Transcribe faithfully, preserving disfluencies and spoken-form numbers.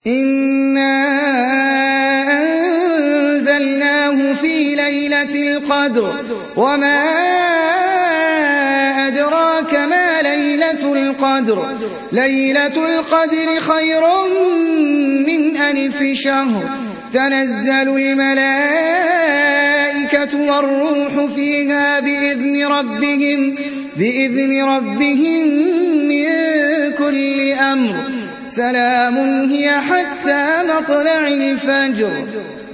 إنا أنزلناه في ليلة القدر وما أدراك ما ليلة القدر ليلة القدر خير من ألف شهر تنزل الملائكة والروح فيها بإذن ربهم بإذن ربهم من كل أمر سلام هي حتى مطلع الفجر.